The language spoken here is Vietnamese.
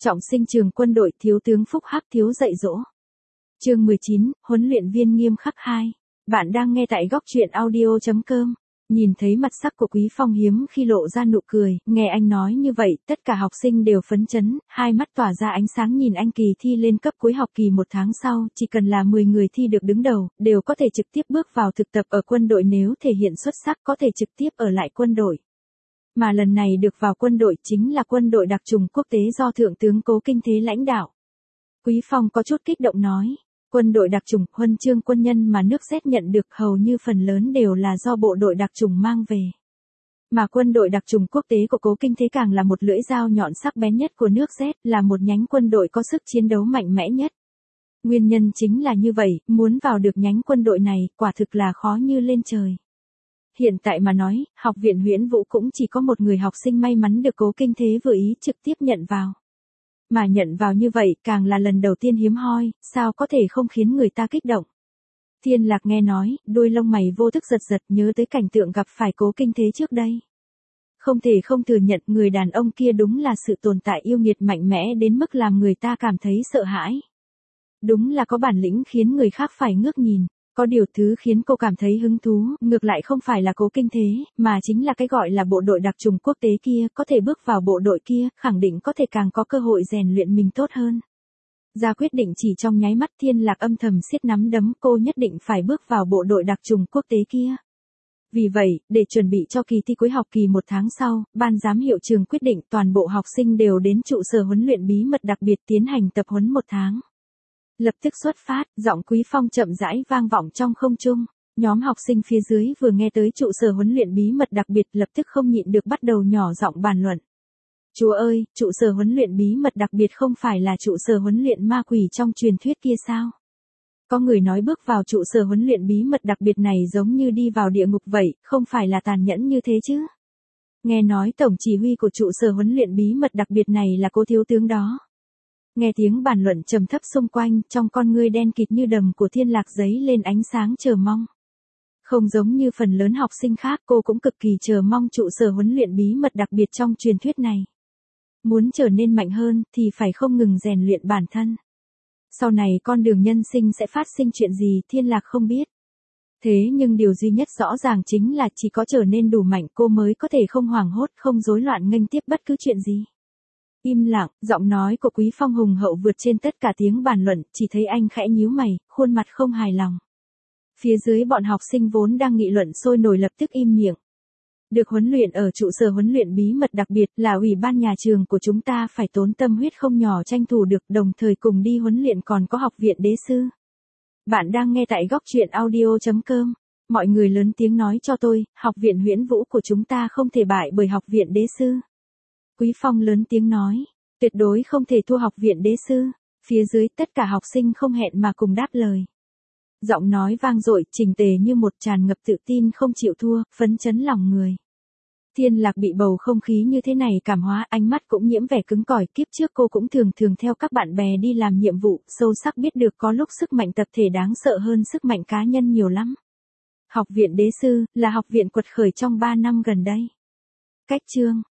Trọng sinh trường quân đội, thiếu tướng Phúc Hắc thiếu dạy dỗ. Chương 19, huấn luyện viên nghiêm khắc 2. Bạn đang nghe tại góc truyện audio.com. Nhìn thấy mặt sắc của Quý Phong hiếm khi lộ ra nụ cười, nghe anh nói như vậy, tất cả học sinh đều phấn chấn, hai mắt tỏa ra ánh sáng nhìn anh kỳ thi lên cấp cuối học kỳ 1 tháng sau, chỉ cần là 10 người thi được đứng đầu, đều có thể trực tiếp bước vào thực tập ở quân đội, nếu thể hiện xuất sắc có thể trực tiếp ở lại quân đội. Mà lần này được vào quân đội chính là quân đội đặc chủng quốc tế do Thượng tướng Cố Kinh Thế lãnh đạo. Quý Phong có chút kích động nói, quân đội đặc chủng, huân chương quân nhân mà nước Z nhận được hầu như phần lớn đều là do bộ đội đặc chủng mang về. Mà quân đội đặc chủng quốc tế của Cố Kinh Thế càng là một lưỡi dao nhọn sắc bén nhất của nước Z, là một nhánh quân đội có sức chiến đấu mạnh mẽ nhất. Nguyên nhân chính là như vậy, muốn vào được nhánh quân đội này, quả thực là khó như lên trời. Hiện tại mà nói, học viện Huyễn Vũ cũng chỉ có một người học sinh may mắn được Cố Kinh Thế vừa ý trực tiếp nhận vào. Mà nhận vào như vậy càng là lần đầu tiên hiếm hoi, sao có thể không khiến người ta kích động. Thiên Lạc nghe nói, đuôi lông mày vô thức giật giật, nhớ tới cảnh tượng gặp phải Cố Kinh Thế trước đây. Không thể không thừa nhận, người đàn ông kia đúng là sự tồn tại yêu nghiệt mạnh mẽ đến mức làm người ta cảm thấy sợ hãi. Đúng là có bản lĩnh khiến người khác phải ngước nhìn. Có điều thứ khiến cô cảm thấy hứng thú, ngược lại không phải là Cố Kinh Thế, mà chính là cái gọi là bộ đội đặc chủng quốc tế kia, có thể bước vào bộ đội kia, khẳng định có thể càng có cơ hội rèn luyện mình tốt hơn. Ra quyết định chỉ trong nháy mắt, Thiên Lạc âm thầm siết nắm đấm, cô nhất định phải bước vào bộ đội đặc chủng quốc tế kia. Vì vậy, để chuẩn bị cho kỳ thi cuối học kỳ 1 tháng sau, ban giám hiệu trường quyết định toàn bộ học sinh đều đến trụ sở huấn luyện bí mật đặc biệt tiến hành tập huấn 1 tháng. Lập tức xuất phát, giọng Quý Phong chậm rãi vang vọng trong không trung. Nhóm học sinh phía dưới vừa nghe tới trụ sở huấn luyện bí mật đặc biệt, lập tức không nhịn được bắt đầu nhỏ giọng bàn luận. Chúa ơi, trụ sở huấn luyện bí mật đặc biệt không phải là trụ sở huấn luyện ma quỷ trong truyền thuyết kia sao? Có người nói bước vào trụ sở huấn luyện bí mật đặc biệt này giống như đi vào địa ngục vậy, không phải là tàn nhẫn như thế chứ? Nghe nói tổng chỉ huy của trụ sở huấn luyện bí mật đặc biệt này là Cố thiếu tướng đó. Nghe tiếng bàn luận trầm thấp xung quanh, trong con ngươi đen kịt như đầm của Thiên Lạc giấy lên ánh sáng chờ mong. Không giống như phần lớn học sinh khác, cô cũng cực kỳ chờ mong trụ sở huấn luyện bí mật đặc biệt trong truyền thuyết này. Muốn trở nên mạnh hơn, thì phải không ngừng rèn luyện bản thân. Sau này con đường nhân sinh sẽ phát sinh chuyện gì, Thiên Lạc không biết. Thế nhưng điều duy nhất rõ ràng chính là chỉ có trở nên đủ mạnh, cô mới có thể không hoảng hốt, không rối loạn nghênh tiếp bất cứ chuyện gì. Im lặng, giọng nói của Quý Phong hùng hậu vượt trên tất cả tiếng bàn luận, chỉ thấy anh khẽ nhíu mày, khuôn mặt không hài lòng. Phía dưới bọn học sinh vốn đang nghị luận sôi nổi lập tức im miệng. Được huấn luyện ở trụ sở huấn luyện bí mật đặc biệt là ủy ban nhà trường của chúng ta phải tốn tâm huyết không nhỏ tranh thủ được, đồng thời cùng đi huấn luyện còn có học viện đế sư. Bạn đang nghe tại góc truyện audio.com. Mọi người lớn tiếng nói cho tôi, học viện Huyễn Vũ của chúng ta không thể bại bởi học viện đế sư. Quý Phong lớn tiếng nói, tuyệt đối không thể thua học viện đế sư. Phía dưới tất cả học sinh không hẹn mà cùng đáp lời. Giọng nói vang dội, chỉnh tề như một, tràn ngập tự tin không chịu thua, phấn chấn lòng người. Thiên Lạc bị bầu không khí như thế này cảm hóa, ánh mắt cũng nhiễm vẻ cứng cỏi, kiếp trước cô cũng thường theo các bạn bè đi làm nhiệm vụ, sâu sắc biết được có lúc sức mạnh tập thể đáng sợ hơn sức mạnh cá nhân nhiều lắm. Học viện đế sư là học viện quật khởi trong 3 năm gần đây. Cách chương